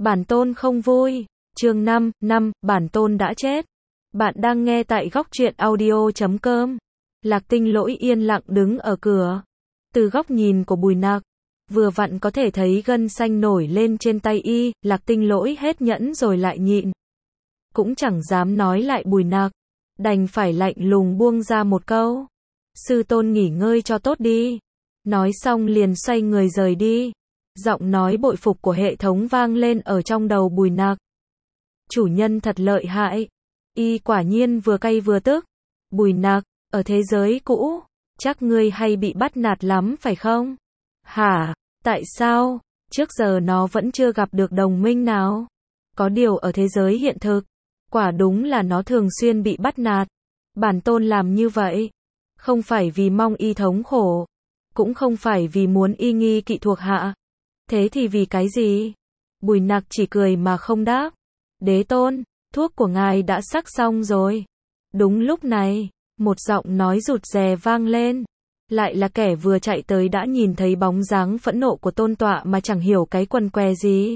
Bản tôn không vui. Chương 5, bản tôn đã chết. Bạn đang nghe tại góc truyện audio.com. Lạc Tinh Lỗi yên lặng đứng ở cửa. Từ góc nhìn của Bùi Nặc, vừa vặn có thể thấy gân xanh nổi lên trên tay y. Lạc Tinh Lỗi hết nhẫn rồi lại nhịn. Cũng chẳng dám nói lại Bùi Nặc, đành phải lạnh lùng buông ra một câu: sư tôn nghỉ ngơi cho tốt đi. Nói xong liền xoay người rời đi. Giọng nói bội phục của hệ thống vang lên ở trong đầu Bùi Nặc. Chủ nhân thật lợi hại. Y quả nhiên vừa cay vừa tức. Bùi Nặc, ở thế giới cũ, chắc ngươi hay bị bắt nạt lắm phải không? Hả? Tại sao? Trước giờ nó vẫn chưa gặp được đồng minh nào. Có điều ở thế giới hiện thực, quả đúng là nó thường xuyên bị bắt nạt. Bản tôn làm như vậy, không phải vì mong y thống khổ, cũng không phải vì muốn y nghi kỵ thuộc hạ. Thế thì vì cái gì? Bùi Nặc chỉ cười mà không đáp. Đế tôn, thuốc của ngài đã sắc xong rồi. Đúng lúc này, một giọng nói rụt rè vang lên. Lại là kẻ vừa chạy tới đã nhìn thấy bóng dáng phẫn nộ của tôn tọa mà chẳng hiểu cái quần què gì.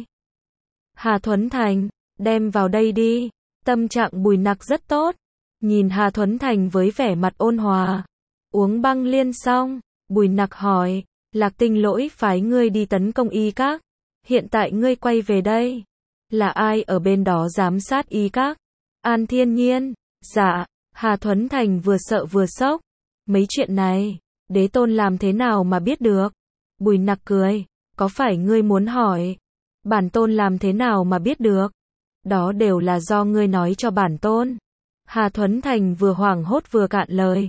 Hà Thuấn Thành, đem vào đây đi. Tâm trạng Bùi Nặc rất tốt. Nhìn Hà Thuấn Thành với vẻ mặt ôn hòa. Uống băng liên xong, Bùi Nặc hỏi, Lạc Tinh Lỗi phái ngươi đi tấn công y các. Hiện tại ngươi quay về đây. Là ai ở bên đó giám sát y các? An Thiên Nhiên. Dạ. Hà Thuấn Thành vừa sợ vừa sốc. Mấy chuyện này, đế tôn làm thế nào mà biết được? Bùi Nặc cười. Có phải ngươi muốn hỏi? Bản tôn làm thế nào mà biết được? Đó đều là do ngươi nói cho bản tôn. Hà Thuấn Thành vừa hoảng hốt vừa cạn lời.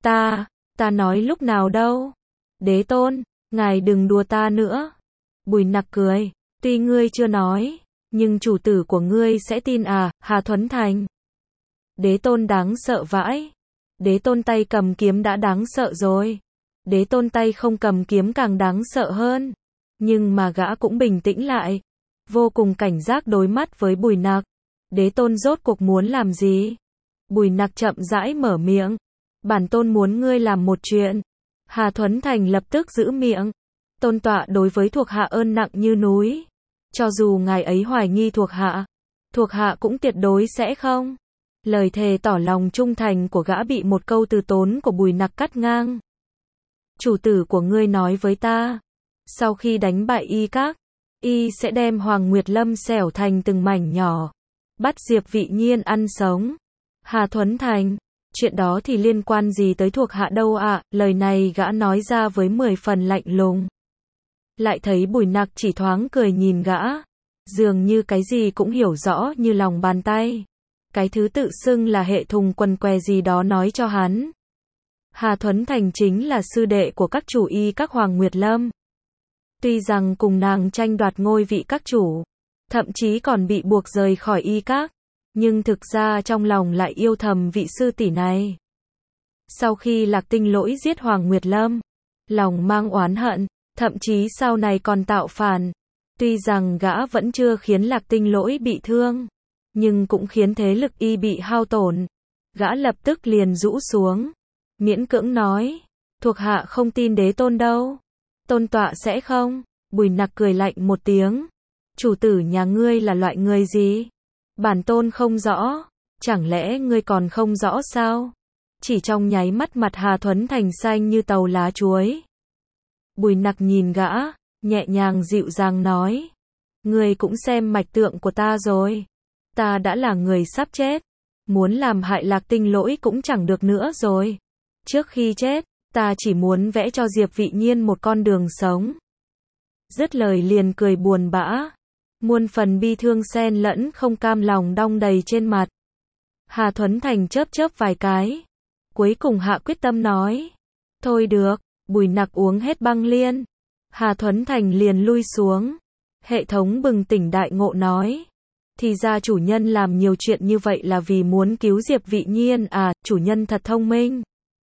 Ta nói lúc nào đâu? Đế tôn, ngài đừng đùa ta nữa. Bùi Nặc cười. Tuy ngươi chưa nói, nhưng chủ tử của ngươi sẽ tin à, Hà Thuấn Thành? Đế tôn đáng sợ vãi. Đế tôn tay cầm kiếm đã đáng sợ rồi. Đế tôn tay không cầm kiếm càng đáng sợ hơn. Nhưng mà gã cũng bình tĩnh lại, vô cùng cảnh giác đối mắt với Bùi Nặc. Đế tôn rốt cuộc muốn làm gì? Bùi Nặc chậm rãi mở miệng. Bản tôn muốn ngươi làm một chuyện. Hà Thuấn Thành lập tức giữ miệng. Tôn tọa đối với thuộc hạ ơn nặng như núi. Cho dù ngài ấy hoài nghi thuộc hạ cũng tuyệt đối sẽ không. Lời thề tỏ lòng trung thành của gã bị một câu từ tốn của Bùi Nặc cắt ngang. Chủ tử của ngươi nói với ta, sau khi đánh bại y các, y sẽ đem Hoàng Nguyệt Lâm xẻo thành từng mảnh nhỏ, bắt Diệp Vị Nhiên ăn sống. Hà Thuấn Thành, chuyện đó thì liên quan gì tới thuộc hạ đâu ạ? Lời này gã nói ra với 10 phần lạnh lùng. Lại thấy Bùi Nặc chỉ thoáng cười nhìn gã, dường như cái gì cũng hiểu rõ như lòng bàn tay. Cái thứ tự xưng là hệ thùng quần què gì đó nói cho hắn. Hà Thuấn Thành chính là sư đệ của các chủ y các Hoàng Nguyệt Lâm. Tuy rằng cùng nàng tranh đoạt ngôi vị các chủ, thậm chí còn bị buộc rời khỏi y các, nhưng thực ra trong lòng lại yêu thầm vị sư tỷ này. Sau khi Lạc Tinh Lỗi giết Hoàng Nguyệt Lâm, lòng mang oán hận, thậm chí sau này còn tạo phản. Tuy rằng gã vẫn chưa khiến Lạc Tinh Lỗi bị thương, nhưng cũng khiến thế lực y bị hao tổn. Gã lập tức liền rũ xuống, miễn cưỡng nói, thuộc hạ không tin đế tôn đâu. Tôn tọa sẽ không? Bùi Nặc cười lạnh một tiếng. Chủ tử nhà ngươi là loại người gì? Bản tôn không rõ. Chẳng lẽ ngươi còn không rõ sao? Chỉ trong nháy mắt mặt Hà Thuấn Thành xanh như tàu lá chuối. Bùi Nặc nhìn gã, nhẹ nhàng dịu dàng nói. Ngươi cũng xem mạch tượng của ta rồi. Ta đã là người sắp chết. Muốn làm hại Lạc Tinh Lỗi cũng chẳng được nữa rồi. Trước khi chết, ta chỉ muốn vẽ cho Diệp Vị Nhiên một con đường sống. Dứt lời liền cười buồn bã. Muôn phần bi thương xen lẫn không cam lòng đong đầy trên mặt. Hà Thuấn Thành chớp vài cái. Cuối cùng hạ quyết tâm nói. Thôi được. Bùi Nặc uống hết băng liên. Hà Thuấn Thành liền lui xuống. Hệ thống bừng tỉnh đại ngộ nói. Thì ra chủ nhân làm nhiều chuyện như vậy là vì muốn cứu Diệp Vị Nhiên à, chủ nhân thật thông minh.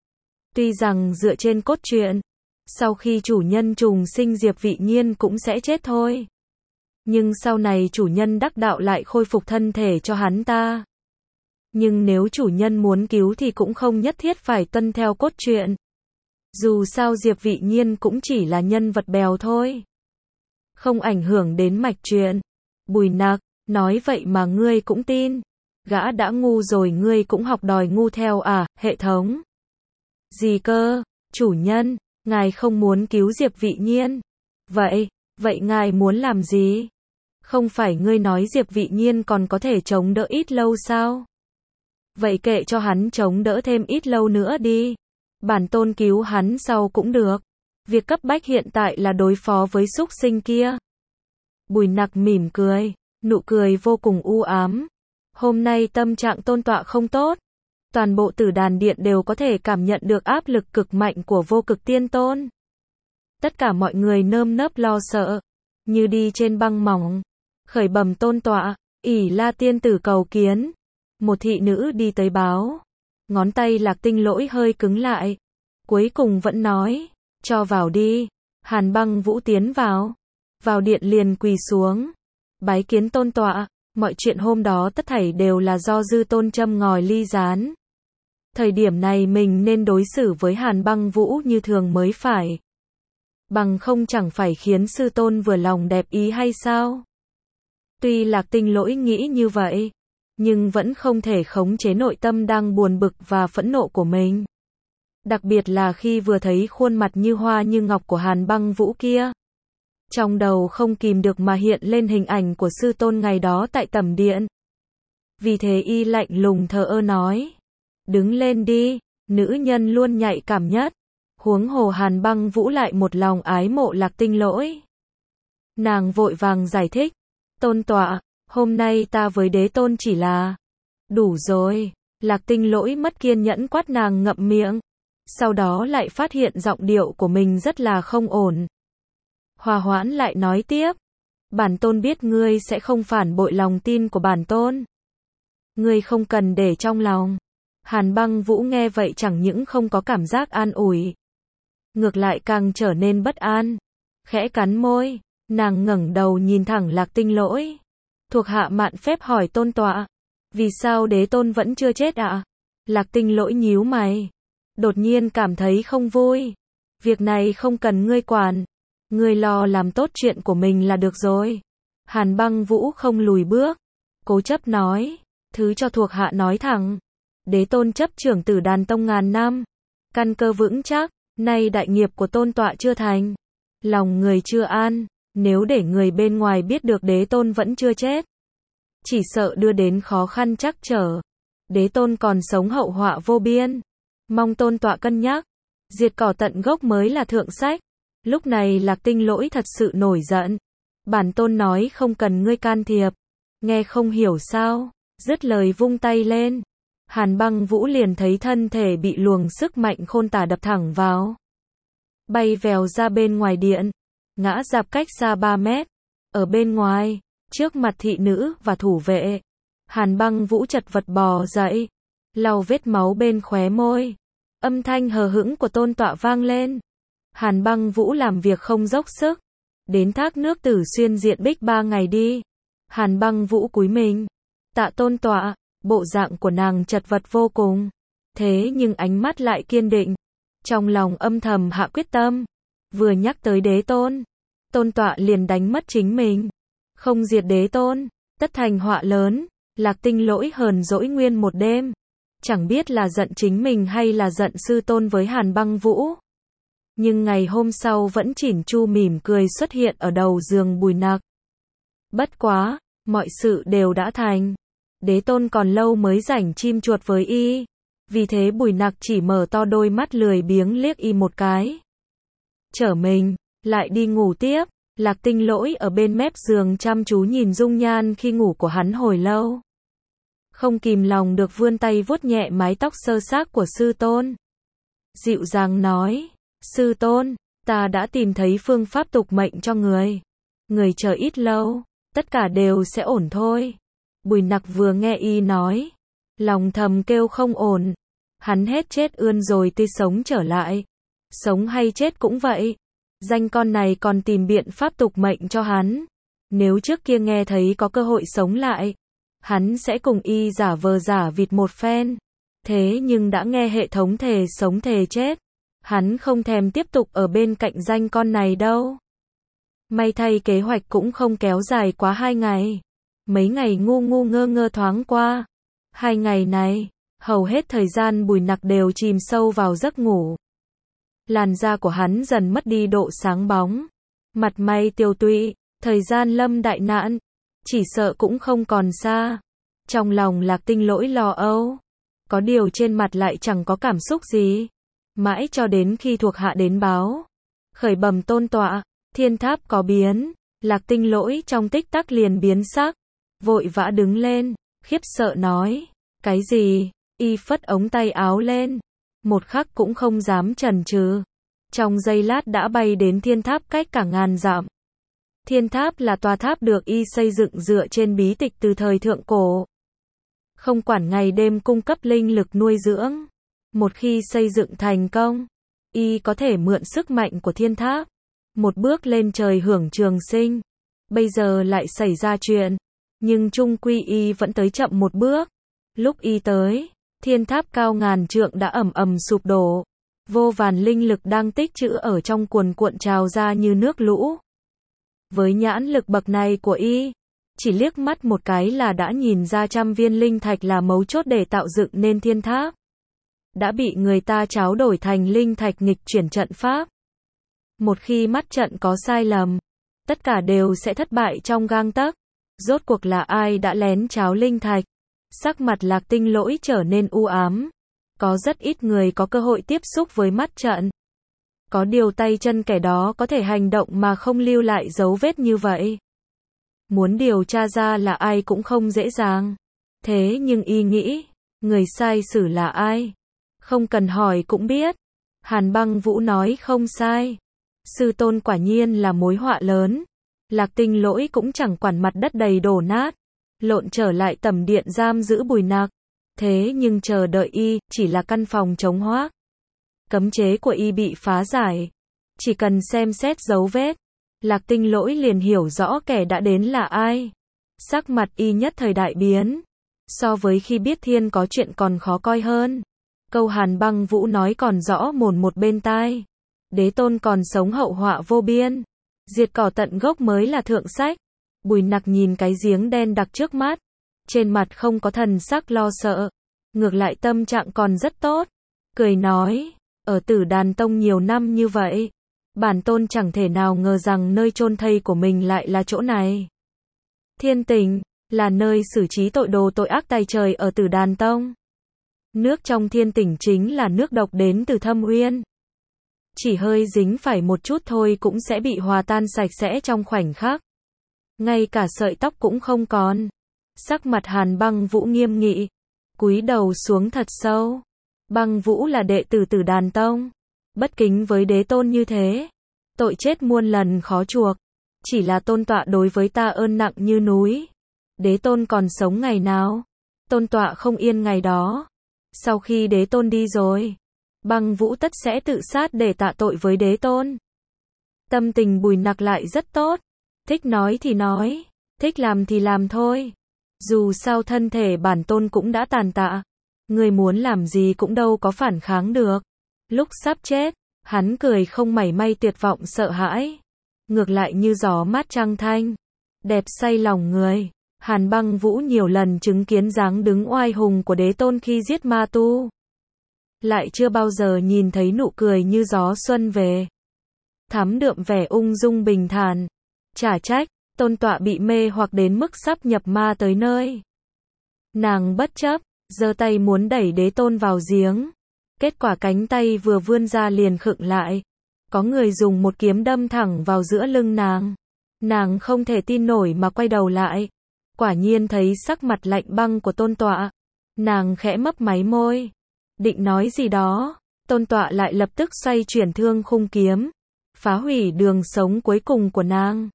Tuy rằng dựa trên cốt truyện, sau khi chủ nhân trùng sinh Diệp Vị Nhiên cũng sẽ chết thôi. Nhưng sau này chủ nhân đắc đạo lại khôi phục thân thể cho hắn ta. Nhưng nếu chủ nhân muốn cứu thì cũng không nhất thiết phải tuân theo cốt truyện. Dù sao Diệp Vị Nhiên cũng chỉ là nhân vật bèo thôi. Không ảnh hưởng đến mạch truyện. Bùi Nặc, nói vậy mà ngươi cũng tin. Gã đã ngu rồi ngươi cũng học đòi ngu theo à, hệ thống. Gì cơ, chủ nhân, ngài không muốn cứu Diệp Vị Nhiên. Vậy ngài muốn làm gì? Không phải ngươi nói Diệp Vị Nhiên còn có thể chống đỡ ít lâu sao? Vậy kệ cho hắn chống đỡ thêm ít lâu nữa đi. Bản tôn cứu hắn sau cũng được. Việc cấp bách hiện tại là đối phó với súc sinh kia. Bùi Nặc mỉm cười, nụ cười vô cùng u ám. Hôm nay tâm trạng tôn tọa không tốt. Toàn bộ Tử Đàn Điện đều có thể cảm nhận được áp lực cực mạnh của Vô Cực Tiên Tôn. Tất cả mọi người nơm nớp lo sợ, như đi trên băng mỏng. Khởi bẩm tôn tọa, ỷ La tiên tử cầu kiến. Một thị nữ đi tới báo. Ngón tay Lạc Tinh Lỗi hơi cứng lại. Cuối cùng vẫn nói, cho vào đi. Hàn Băng Vũ tiến vào. Vào điện liền quỳ xuống. Bái kiến tôn tọa, mọi chuyện hôm đó tất thảy đều là do dư tôn châm ngòi ly gián. Thời điểm này mình nên đối xử với Hàn Băng Vũ như thường mới phải. Bằng không chẳng phải khiến sư tôn vừa lòng đẹp ý hay sao? Tuy Lạc Tinh Lỗi nghĩ như vậy, nhưng vẫn không thể khống chế nội tâm đang buồn bực và phẫn nộ của mình. Đặc biệt là khi vừa thấy khuôn mặt như hoa như ngọc của Hàn Băng Vũ kia. Trong đầu không kìm được mà hiện lên hình ảnh của sư tôn ngày đó tại tẩm điện. Vì thế y lạnh lùng thờ ơ nói. Đứng lên đi, nữ nhân luôn nhạy cảm nhất. Huống hồ Hàn Băng Vũ lại một lòng ái mộ Lạc Tinh Lỗi. Nàng vội vàng giải thích. Tôn tọa, hôm nay ta với đế tôn chỉ là... Đủ rồi, Lạc Tinh Lỗi mất kiên nhẫn quát nàng ngậm miệng. Sau đó lại phát hiện giọng điệu của mình rất là không ổn. Hòa hoãn lại nói tiếp. Bản tôn biết ngươi sẽ không phản bội lòng tin của bản tôn. Ngươi không cần để trong lòng. Hàn Băng Vũ nghe vậy chẳng những không có cảm giác an ủi. Ngược lại càng trở nên bất an. Khẽ cắn môi, nàng ngẩng đầu nhìn thẳng Lạc Tinh Lỗi. Thuộc hạ mạn phép hỏi tôn tọa. Vì sao đế tôn vẫn chưa chết ạ? Lạc Tinh Lỗi nhíu mày. Đột nhiên cảm thấy không vui. Việc này không cần ngươi quản. Ngươi lo làm tốt chuyện của mình là được rồi. Hàn Băng Vũ không lùi bước. Cố chấp nói. Thứ cho thuộc hạ nói thẳng. Đế tôn chấp trưởng Tử Đàn Tông ngàn năm. Căn cơ vững chắc. Nay đại nghiệp của tôn tọa chưa thành. Lòng người chưa an. Nếu để người bên ngoài biết được đế tôn vẫn chưa chết. Chỉ sợ đưa đến khó khăn trắc trở. Đế tôn còn sống hậu họa vô biên. Mong tôn tọa cân nhắc. Diệt cỏ tận gốc mới là thượng sách. Lúc này Lạc Tinh Lỗi thật sự nổi giận. Bản tôn nói không cần ngươi can thiệp. Nghe không hiểu sao. Dứt lời vung tay lên. Hàn Băng Vũ liền thấy thân thể bị luồng sức mạnh khôn tả đập thẳng vào. Bay vèo ra bên ngoài điện. Ngã rạp cách xa 3 mét. Ở bên ngoài, trước mặt thị nữ và thủ vệ. Hàn Băng Vũ chật vật bò dậy. Lau vết máu bên khóe môi. Âm thanh hờ hững của tôn tọa vang lên. Hàn Băng Vũ làm việc không dốc sức. Đến thác nước Tử Xuyên diện bích 3 ngày đi. Hàn Băng Vũ cúi mình. Tạ tôn tọa, bộ dạng của nàng chật vật vô cùng. Thế nhưng ánh mắt lại kiên định. Trong lòng âm thầm hạ quyết tâm. Vừa nhắc tới đế tôn. Tôn tọa liền đánh mất chính mình. Không diệt đế tôn, tất thành họa lớn. Lạc Tinh Lỗi hờn dỗi nguyên một đêm. Chẳng biết là giận chính mình hay là giận sư tôn với Hàn Băng Vũ. Nhưng ngày hôm sau vẫn chỉn chu mỉm cười xuất hiện ở đầu giường Bùi Nặc. Bất quá, mọi sự đều đã thành. Đế tôn còn lâu mới rảnh chim chuột với y. Vì thế Bùi Nặc chỉ mở to đôi mắt lười biếng liếc y một cái. Trở mình, lại đi ngủ tiếp. Lạc Tinh Lỗi ở bên mép giường chăm chú nhìn dung nhan khi ngủ của hắn hồi lâu. Không kìm lòng được vươn tay vuốt nhẹ mái tóc sơ xác của sư tôn. Dịu dàng nói, sư tôn, ta đã tìm thấy phương pháp tục mệnh cho người. Người chờ ít lâu, tất cả đều sẽ ổn thôi. Bùi Nặc vừa nghe y nói, lòng thầm kêu không ổn. Hắn hết chết ươn rồi tươi sống trở lại. Sống hay chết cũng vậy. Danh con này còn tìm biện pháp tục mệnh cho hắn. Nếu trước kia nghe thấy có cơ hội sống lại, hắn sẽ cùng y giả vờ giả vịt một phen. Thế nhưng đã nghe hệ thống thề sống thề chết. Hắn không thèm tiếp tục ở bên cạnh danh con này đâu. May thay kế hoạch cũng không kéo dài quá 2 ngày. Mấy ngày ngu ngu ngơ ngơ thoáng qua. 2 ngày này, hầu hết thời gian Bùi Nặc đều chìm sâu vào giấc ngủ. Làn da của hắn dần mất đi độ sáng bóng. Mặt mày tiều tụy, thời gian lâm đại nạn, chỉ sợ cũng không còn xa. Trong lòng Lạc Tinh Lỗi lo âu. Có điều trên mặt lại chẳng có cảm xúc gì. Mãi cho đến khi thuộc hạ đến báo. Khởi bẩm tôn tọa, thiên tháp có biến. Lạc Tinh Lỗi trong tích tắc liền biến sắc. Vội vã đứng lên, khiếp sợ nói. Cái gì? Y phất ống tay áo lên. Một khắc cũng không dám chần chừ. Trong giây lát đã bay đến thiên tháp cách cả ngàn dặm. Thiên tháp là tòa tháp được y xây dựng dựa trên bí tịch từ thời thượng cổ. Không quản ngày đêm cung cấp linh lực nuôi dưỡng. Một khi xây dựng thành công, y có thể mượn sức mạnh của thiên tháp. Một bước lên trời hưởng trường sinh. Bây giờ lại xảy ra chuyện. Nhưng chung quy y vẫn tới chậm một bước. Lúc y tới, thiên tháp cao ngàn trượng đã ầm ầm sụp đổ. Vô vàn linh lực đang tích trữ ở trong cuồn cuộn trào ra như nước lũ. Với nhãn lực bậc này của y, chỉ liếc mắt một cái là đã nhìn ra trăm viên linh thạch là mấu chốt để tạo dựng nên thiên tháp. Đã bị người ta tráo đổi thành linh thạch nghịch chuyển trận pháp. Một khi mắt trận có sai lầm, tất cả đều sẽ thất bại trong gang tấc. Rốt cuộc là ai đã lén tráo linh thạch? Sắc mặt Lạc Tinh Lỗi trở nên u ám. Có rất ít người có cơ hội tiếp xúc với mắt trận. Có điều tay chân kẻ đó có thể hành động mà không lưu lại dấu vết như vậy. Muốn điều tra ra là ai cũng không dễ dàng. Thế nhưng y nghĩ, người sai xử là ai? Không cần hỏi cũng biết. Hàn Băng Vũ nói không sai. Sư tôn quả nhiên là mối họa lớn. Lạc Tinh Lỗi cũng chẳng quản mặt đất đầy đổ nát. Lộn trở lại tầm điện giam giữ Bùi Nặc. Thế nhưng chờ đợi y, chỉ là căn phòng trống hoác. Cấm chế của y bị phá giải. Chỉ cần xem xét dấu vết, Lạc Tinh Lỗi liền hiểu rõ kẻ đã đến là ai. Sắc mặt y nhất thời đại biến. So với khi biết thiên có chuyện còn khó coi hơn. Câu Hàn Băng Vũ nói còn rõ mồn một bên tai. Đế tôn còn sống hậu họa vô biên. Diệt cỏ tận gốc mới là thượng sách. Bùi Nặc nhìn cái giếng đen đặc trước mắt. Trên mặt không có thần sắc lo sợ. Ngược lại tâm trạng còn rất tốt. Cười nói, ở Tử Đàn Tông nhiều năm như vậy. Bản tôn chẳng thể nào ngờ rằng nơi chôn thây của mình lại là chỗ này. Thiên Tỉnh, là nơi xử trí tội đồ tội ác tày trời ở Tử Đàn Tông. Nước trong Thiên Tỉnh chính là nước độc đến từ Thâm Uyên. Chỉ hơi dính phải một chút thôi cũng sẽ bị hòa tan sạch sẽ trong khoảnh khắc. Ngay cả sợi tóc cũng không còn. Sắc mặt Hàn Băng Vũ nghiêm nghị, cúi đầu xuống thật sâu. Băng Vũ là đệ tử Tử Đàn Tông, bất kính với đế tôn như thế, tội chết muôn lần khó chuộc. Chỉ là tôn tọa đối với ta ơn nặng như núi. Đế tôn còn sống ngày nào, tôn tọa không yên ngày đó. Sau khi đế tôn đi rồi, Băng Vũ tất sẽ tự sát để tạ tội với đế tôn. Tâm tình Bùi Nặc lại rất tốt. Thích nói thì nói, thích làm thì làm thôi. Dù sao thân thể bản tôn cũng đã tàn tạ. Người muốn làm gì cũng đâu có phản kháng được. Lúc sắp chết, hắn cười không mảy may tuyệt vọng sợ hãi. Ngược lại như gió mát trăng thanh. Đẹp say lòng người. Hàn Băng Vũ nhiều lần chứng kiến dáng đứng oai hùng của đế tôn khi giết ma tu. Lại chưa bao giờ nhìn thấy nụ cười như gió xuân về. Thắm đượm vẻ ung dung bình thản. Chả trách, tôn tọa bị mê hoặc đến mức sắp nhập ma tới nơi. Nàng bất chấp, giơ tay muốn đẩy đế tôn vào giếng. Kết quả cánh tay vừa vươn ra liền khựng lại. Có người dùng một kiếm đâm thẳng vào giữa lưng nàng. Nàng không thể tin nổi mà quay đầu lại. Quả nhiên thấy sắc mặt lạnh băng của tôn tọa. Nàng khẽ mấp máy môi. Định nói gì đó, tôn tọa lại lập tức xoay chuyển thương khung kiếm. Phá hủy đường sống cuối cùng của nàng.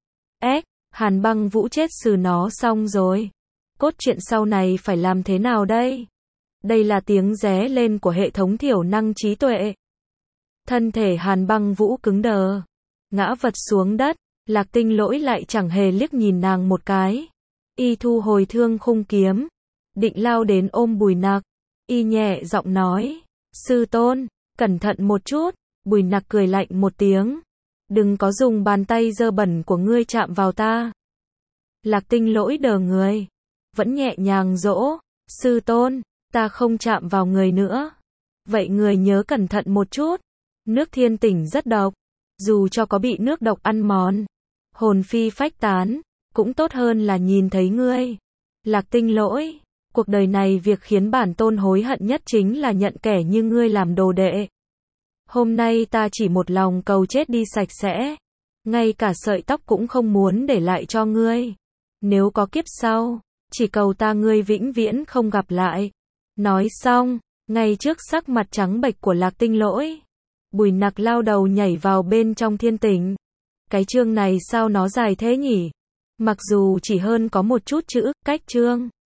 Hàn Băng Vũ chết xử nó xong rồi. Cốt truyện sau này phải làm thế nào đây? Đây là tiếng ré lên của hệ thống thiểu năng trí tuệ. Thân thể Hàn Băng Vũ cứng đờ. Ngã vật xuống đất. Lạc Tinh Lỗi lại chẳng hề liếc nhìn nàng một cái. Y thu hồi thương khung kiếm. Định lao đến ôm Bùi Nặc. Y nhẹ giọng nói. Sư tôn, cẩn thận một chút. Bùi Nặc cười lạnh một tiếng. Đừng có dùng bàn tay dơ bẩn của ngươi chạm vào ta. Lạc Tinh Lỗi đờ người. Vẫn nhẹ nhàng dỗ. Sư tôn, ta không chạm vào người nữa. Vậy người nhớ cẩn thận một chút. Nước thiên tỉnh rất độc. Dù cho có bị nước độc ăn mòn, hồn phi phách tán, cũng tốt hơn là nhìn thấy ngươi. Lạc Tinh Lỗi, cuộc đời này việc khiến bản tôn hối hận nhất chính là nhận kẻ như ngươi làm đồ đệ. Hôm nay ta chỉ một lòng cầu chết đi sạch sẽ. Ngay cả sợi tóc cũng không muốn để lại cho ngươi. Nếu có kiếp sau, chỉ cầu ta ngươi vĩnh viễn không gặp lại. Nói xong, ngay trước sắc mặt trắng bệch của Lạc Tinh Lỗi, Bùi Nặc lao đầu nhảy vào bên trong thiên tỉnh. Cái chương này sao nó dài thế nhỉ? Mặc dù chỉ hơn có một chút chữ, cách chương.